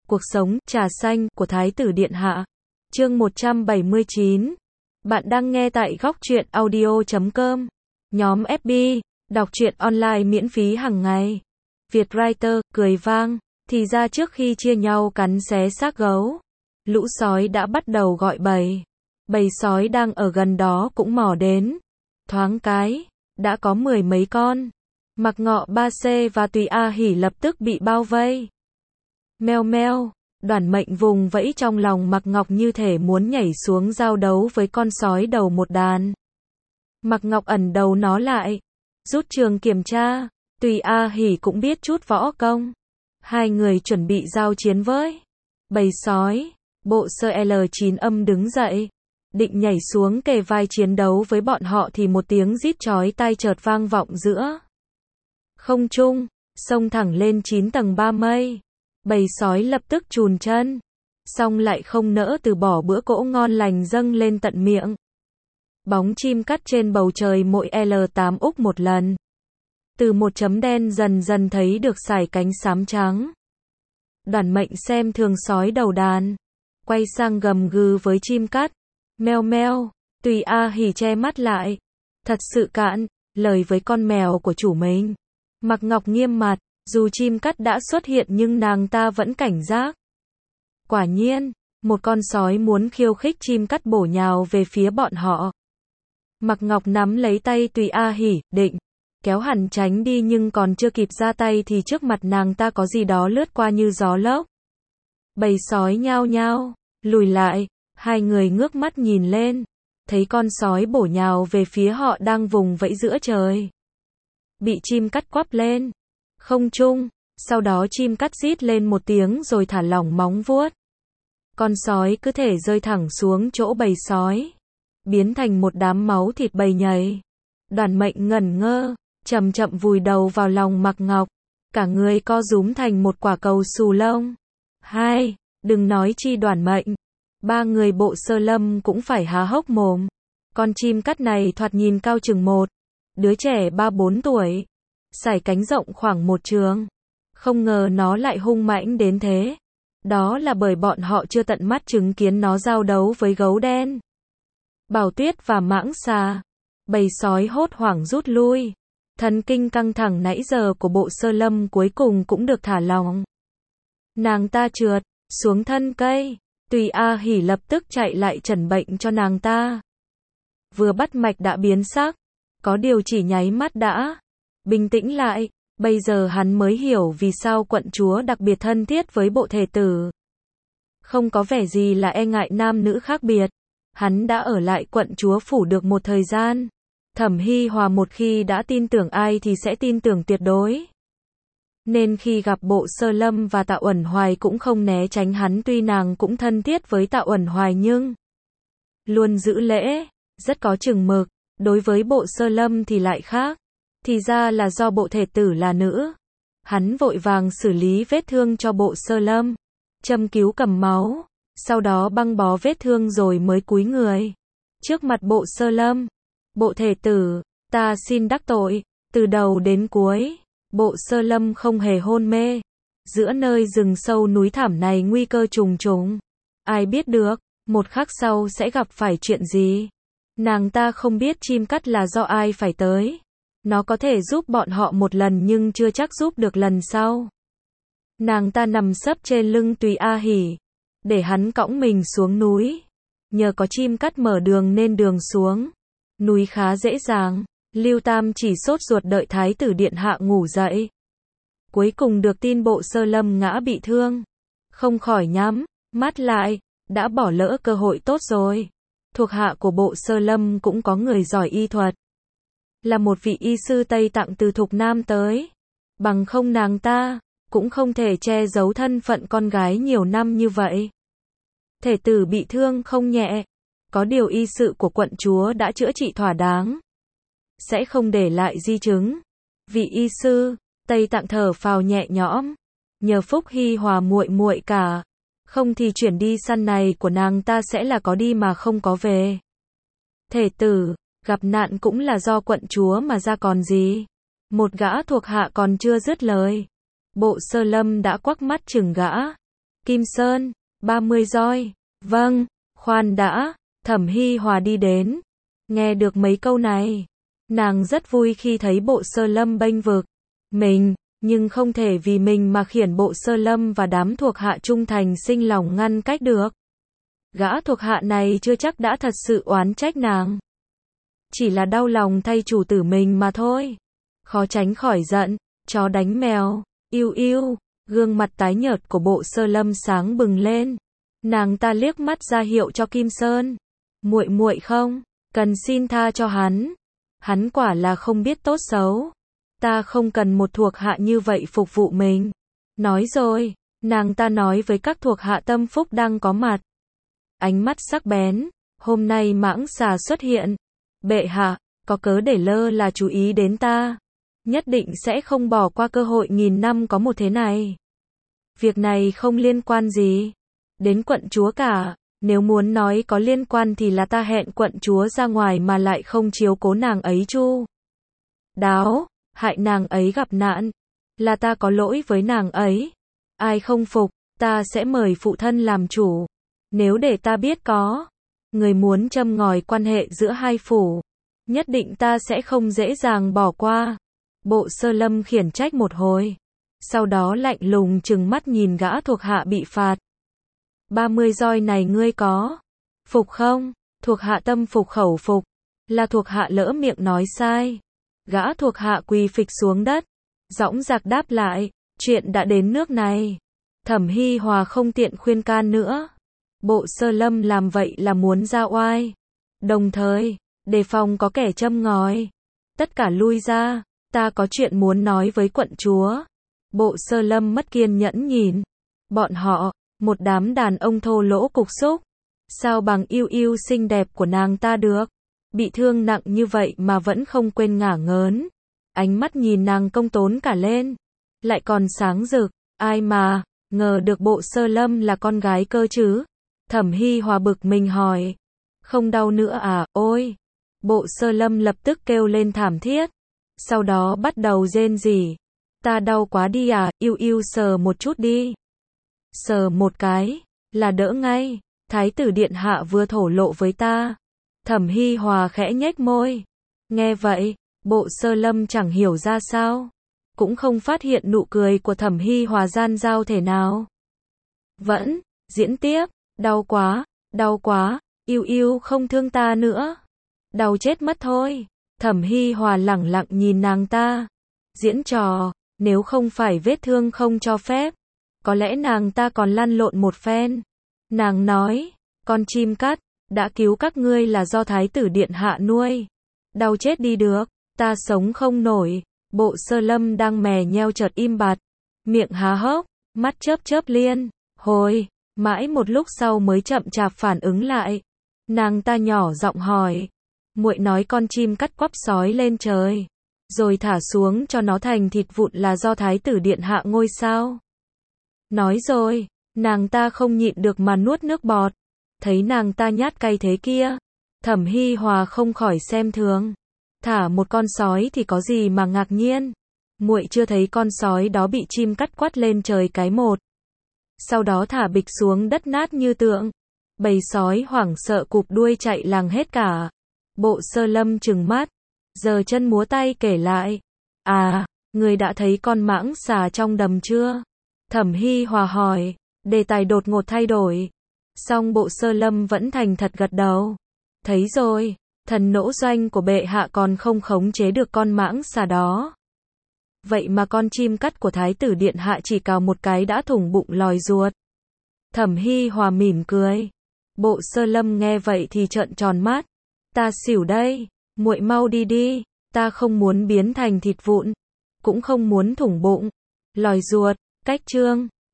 Cuộc sống, trà xanh, của Thái tử Điện Hạ. Chương 179. Bạn đang nghe tại góc truyện audio.com. Nhóm FB, đọc truyện online miễn phí hàng ngày. Vietwriter, cười vang. Thì ra trước khi chia nhau cắn xé xác gấu, lũ sói đã bắt đầu gọi bầy. Bầy sói đang ở gần đó cũng mò đến. Thoáng cái, đã có 10 mấy con. Mạc Ngọ, Ba C và Tùy A Hỉ lập tức bị bao vây. Meo meo, Đoản Mệnh vùng vẫy trong lòng Mạc Ngọc như thể muốn nhảy xuống giao đấu với con sói đầu một đàn. Mạc Ngọc ẩn đầu nó lại, rút trường kiểm tra. Tùy A Hỉ cũng biết chút võ công. Hai người chuẩn bị giao chiến với bầy sói. Bộ sơ L9 âm đứng dậy, định nhảy xuống kề vai chiến đấu với bọn họ thì một tiếng rít chói tai chợt vang vọng giữa không trung, xông thẳng lên 9 tầng 3 mây. Bầy sói lập tức chùn chân, xong lại không nỡ từ bỏ bữa cỗ ngon lành dâng lên tận miệng. Bóng chim cắt trên bầu trời mỗi L8 úc một lần. Từ một chấm đen dần dần thấy được sải cánh xám trắng. Đoản Mệnh xem thường sói đầu đàn, quay sang gầm gừ với chim cắt. Meo meo, Tùy A Hỉ che mắt lại. Thật sự cạn, lời với con mèo của chủ mình. Mạc Ngọc nghiêm mặt, dù chim cắt đã xuất hiện nhưng nàng ta vẫn cảnh giác. Quả nhiên, một con sói muốn khiêu khích chim cắt bổ nhào về phía bọn họ. Mạc Ngọc nắm lấy tay Tùy A Hỉ, định kéo hẳn tránh đi nhưng còn chưa kịp ra tay thì trước mặt nàng ta có gì đó lướt qua như gió lốc. Bầy sói nhao nhao lùi lại, hai người ngước mắt nhìn lên, thấy con sói bổ nhào về phía họ đang vùng vẫy giữa trời. Bị chim cắt quắp lên không trung, sau đó chim cắt rít lên một tiếng rồi thả lỏng móng vuốt. Con sói cứ thể rơi thẳng xuống chỗ bầy sói, biến thành một đám máu thịt bầy nhầy. Đoản Mệnh ngẩn ngơ, chậm chậm vùi đầu vào lòng Mạc Ngọc, cả người co rúm thành một quả cầu xù lông. Hai, đừng nói chi Đoản Mệnh, ba người Bộ Sơ Lâm cũng phải há hốc mồm. Con chim cắt này thoạt nhìn cao chừng một đứa trẻ 3-4 tuổi, sải cánh rộng khoảng một trượng. Không ngờ nó lại hung mãnh đến thế. Đó là bởi bọn họ chưa tận mắt chứng kiến nó giao đấu với gấu đen, Bảo Tuyết và mãng xà. Bầy sói hốt hoảng rút lui. Thần kinh căng thẳng nãy giờ của Bộ Sơ Lâm cuối cùng cũng được thả lỏng. Nàng ta trượt xuống thân cây. Tùy A Hỉ lập tức chạy lại trần bệnh cho nàng ta. Vừa bắt mạch đã biến sắc, có điều chỉ nháy mắt đã bình tĩnh lại. Bây giờ hắn mới hiểu vì sao quận chúa đặc biệt thân thiết với bộ thể tử. Không có vẻ gì là e ngại nam nữ khác biệt. Hắn đã ở lại quận chúa phủ được một thời gian. Thẩm Hi Hòa một khi đã tin tưởng ai thì sẽ tin tưởng tuyệt đối. Nên khi gặp Bộ Sơ Lâm và Tạ Uẩn Hoài cũng không né tránh hắn, tuy nàng cũng thân thiết với Tạ Uẩn Hoài nhưng luôn giữ lễ, rất có chừng mực. Đối với Bộ Sơ Lâm thì lại khác. Thì ra là do bộ thể tử là nữ. Hắn vội vàng xử lý vết thương cho Bộ Sơ Lâm, châm cứu cầm máu, sau đó băng bó vết thương rồi mới cúi người trước mặt Bộ Sơ Lâm. Bộ thể tử, ta xin đắc tội. Từ đầu đến cuối, Bộ Sơ Lâm không hề hôn mê. Giữa nơi rừng sâu núi thẳm này nguy cơ trùng trùng. Ai biết được, một khắc sau sẽ gặp phải chuyện gì. Nàng ta không biết chim cắt là do ai phải tới. Nó có thể giúp bọn họ một lần nhưng chưa chắc giúp được lần sau. Nàng ta nằm sấp trên lưng Tùy A Hỉ, để hắn cõng mình xuống núi. Nhờ có chim cắt mở đường nên đường xuống núi khá dễ dàng. Lưu Tam chỉ sốt ruột đợi Thái tử Điện Hạ ngủ dậy. Cuối cùng được tin Bộ Sơ Lâm ngã bị thương, không khỏi nhắm mắt lại, đã bỏ lỡ cơ hội tốt rồi. Thuộc hạ của Bộ Sơ Lâm cũng có người giỏi y thuật, là một vị y sư Tây Tạng từ Thục Nam tới. Bằng không nàng ta cũng không thể che giấu thân phận con gái nhiều năm như vậy. Thể tử bị thương không nhẹ, có điều y sự của quận chúa đã chữa trị thỏa đáng, sẽ không để lại di chứng. Vị y sư Tây Tạng thở phào nhẹ nhõm, nhờ phúc Hi Hòa muội muội cả, không thì chuyển đi săn này của nàng ta sẽ là có đi mà không có về. Thể tử gặp nạn cũng là do quận chúa mà ra còn gì. Một gã thuộc hạ còn chưa dứt lời, Bộ Sơ Lâm đã quắc mắt chừng gã. Kim Sơn, 30 roi. Vâng, khoan đã, Thẩm Hi Hòa đi đến. Nghe được mấy câu này, nàng rất vui khi thấy Bộ Sơ Lâm bênh vực mình, nhưng không thể vì mình mà khiển Bộ Sơ Lâm và đám thuộc hạ trung thành sinh lòng ngăn cách được. Gã thuộc hạ này chưa chắc đã thật sự oán trách nàng. Chỉ là đau lòng thay chủ tử mình mà thôi. Khó tránh khỏi giận, chó đánh mèo, yêu yêu, gương mặt tái nhợt của Bộ Sơ Lâm sáng bừng lên. Nàng ta liếc mắt ra hiệu cho Kim Sơn. Muội muội không, cần xin tha cho hắn. Hắn quả là không biết tốt xấu. Ta không cần một thuộc hạ như vậy phục vụ mình. Nói rồi, nàng ta nói với các thuộc hạ tâm phúc đang có mặt. Ánh mắt sắc bén, hôm nay mãng xà xuất hiện. Bệ hạ, có cớ để lơ là chú ý đến ta. Nhất định sẽ không bỏ qua cơ hội nghìn năm có một thế này. Việc này không liên quan gì đến quận chúa cả. Nếu muốn nói có liên quan thì là ta hẹn quận chúa ra ngoài mà lại không chiếu cố nàng ấy chu đáo, hại nàng ấy gặp nạn. Là ta có lỗi với nàng ấy. Ai không phục, ta sẽ mời phụ thân làm chủ. Nếu để ta biết có người muốn châm ngòi quan hệ giữa hai phủ, nhất định ta sẽ không dễ dàng bỏ qua. Bộ Sơ Lâm khiển trách một hồi, sau đó lạnh lùng trừng mắt nhìn gã thuộc hạ bị phạt. 30 roi này ngươi có phục không? Thuộc hạ tâm phục khẩu phục. Là thuộc hạ lỡ miệng nói sai. Gã thuộc hạ quỳ phịch xuống đất, dõng dạc đáp lại, chuyện đã đến nước này. Thẩm Hi Hòa không tiện khuyên can nữa. Bộ Sơ Lâm làm vậy là muốn ra oai. Đồng thời, đề phòng có kẻ châm ngòi. Tất cả lui ra, ta có chuyện muốn nói với quận chúa. Bộ Sơ Lâm mất kiên nhẫn nhìn bọn họ, một đám đàn ông thô lỗ cục xúc. Sao bằng yêu yêu xinh đẹp của nàng ta được. Bị thương nặng như vậy mà vẫn không quên ngả ngớn. Ánh mắt nhìn nàng công tốn cả lên. Lại còn sáng rực, ai mà ngờ được Bộ Sơ Lâm là con gái cơ chứ. Thẩm Hi Hòa bực mình hỏi. Không đau nữa à, ôi. Bộ Sơ Lâm lập tức kêu lên thảm thiết. Sau đó bắt đầu rên rỉ. Ta đau quá đi à, yêu yêu sờ một chút đi. Sờ một cái, là đỡ ngay. Thái tử điện hạ vừa thổ lộ với ta. Thẩm Hi Hòa khẽ nhếch môi. Nghe vậy, Bộ Sơ Lâm chẳng hiểu ra sao. Cũng không phát hiện nụ cười của Thẩm Hi Hòa gian dao thể nào. Vẫn, diễn tiếp, đau quá, yêu yêu không thương ta nữa. Đau chết mất thôi. Thẩm Hi Hòa lẳng lặng nhìn nàng ta. Diễn trò, nếu không phải vết thương không cho phép, có lẽ nàng ta còn lăn lộn một phen. Nàng nói, con chim cắt, đã cứu các ngươi là do Thái tử điện hạ nuôi. Đau chết đi được, ta sống không nổi. Bộ Sơ Lâm đang mè nheo chợt im bặt, miệng há hốc, mắt chớp chớp liên hồi, mãi một lúc sau mới chậm chạp phản ứng lại. Nàng ta nhỏ giọng hỏi, muội nói con chim cắt quắp sói lên trời, rồi thả xuống cho nó thành thịt vụn là do Thái tử điện hạ ngôi sao? Nói rồi, nàng ta không nhịn được mà nuốt nước bọt. Thấy nàng ta nhát cay thế kia, Thẩm Hi Hòa không khỏi xem thường. Thả một con sói thì có gì mà ngạc nhiên. Muội chưa thấy con sói đó bị chim cắt quát lên trời cái một. Sau đó thả bịch xuống đất nát như tượng. Bầy sói hoảng sợ cụp đuôi chạy làng hết cả. Bộ Sơ Lâm trừng mắt, giơ chân múa tay kể lại. À, người đã thấy con mãng xà trong đầm chưa? Thẩm Hi Hòa hỏi, đề tài đột ngột thay đổi. Song Bộ Sơ Lâm vẫn thành thật gật đầu. Thấy rồi, thần nỗ doanh của bệ hạ còn không khống chế được con mãng xà đó. Vậy mà con chim cắt của Thái tử điện hạ chỉ cào một cái đã thủng bụng lòi ruột. Thẩm Hi Hòa mỉm cười. Bộ Sơ Lâm nghe vậy thì trợn tròn mắt. Ta xỉu đây, muội mau đi đi, ta không muốn biến thành thịt vụn, cũng không muốn thủng bụng, lòi ruột. Cách chương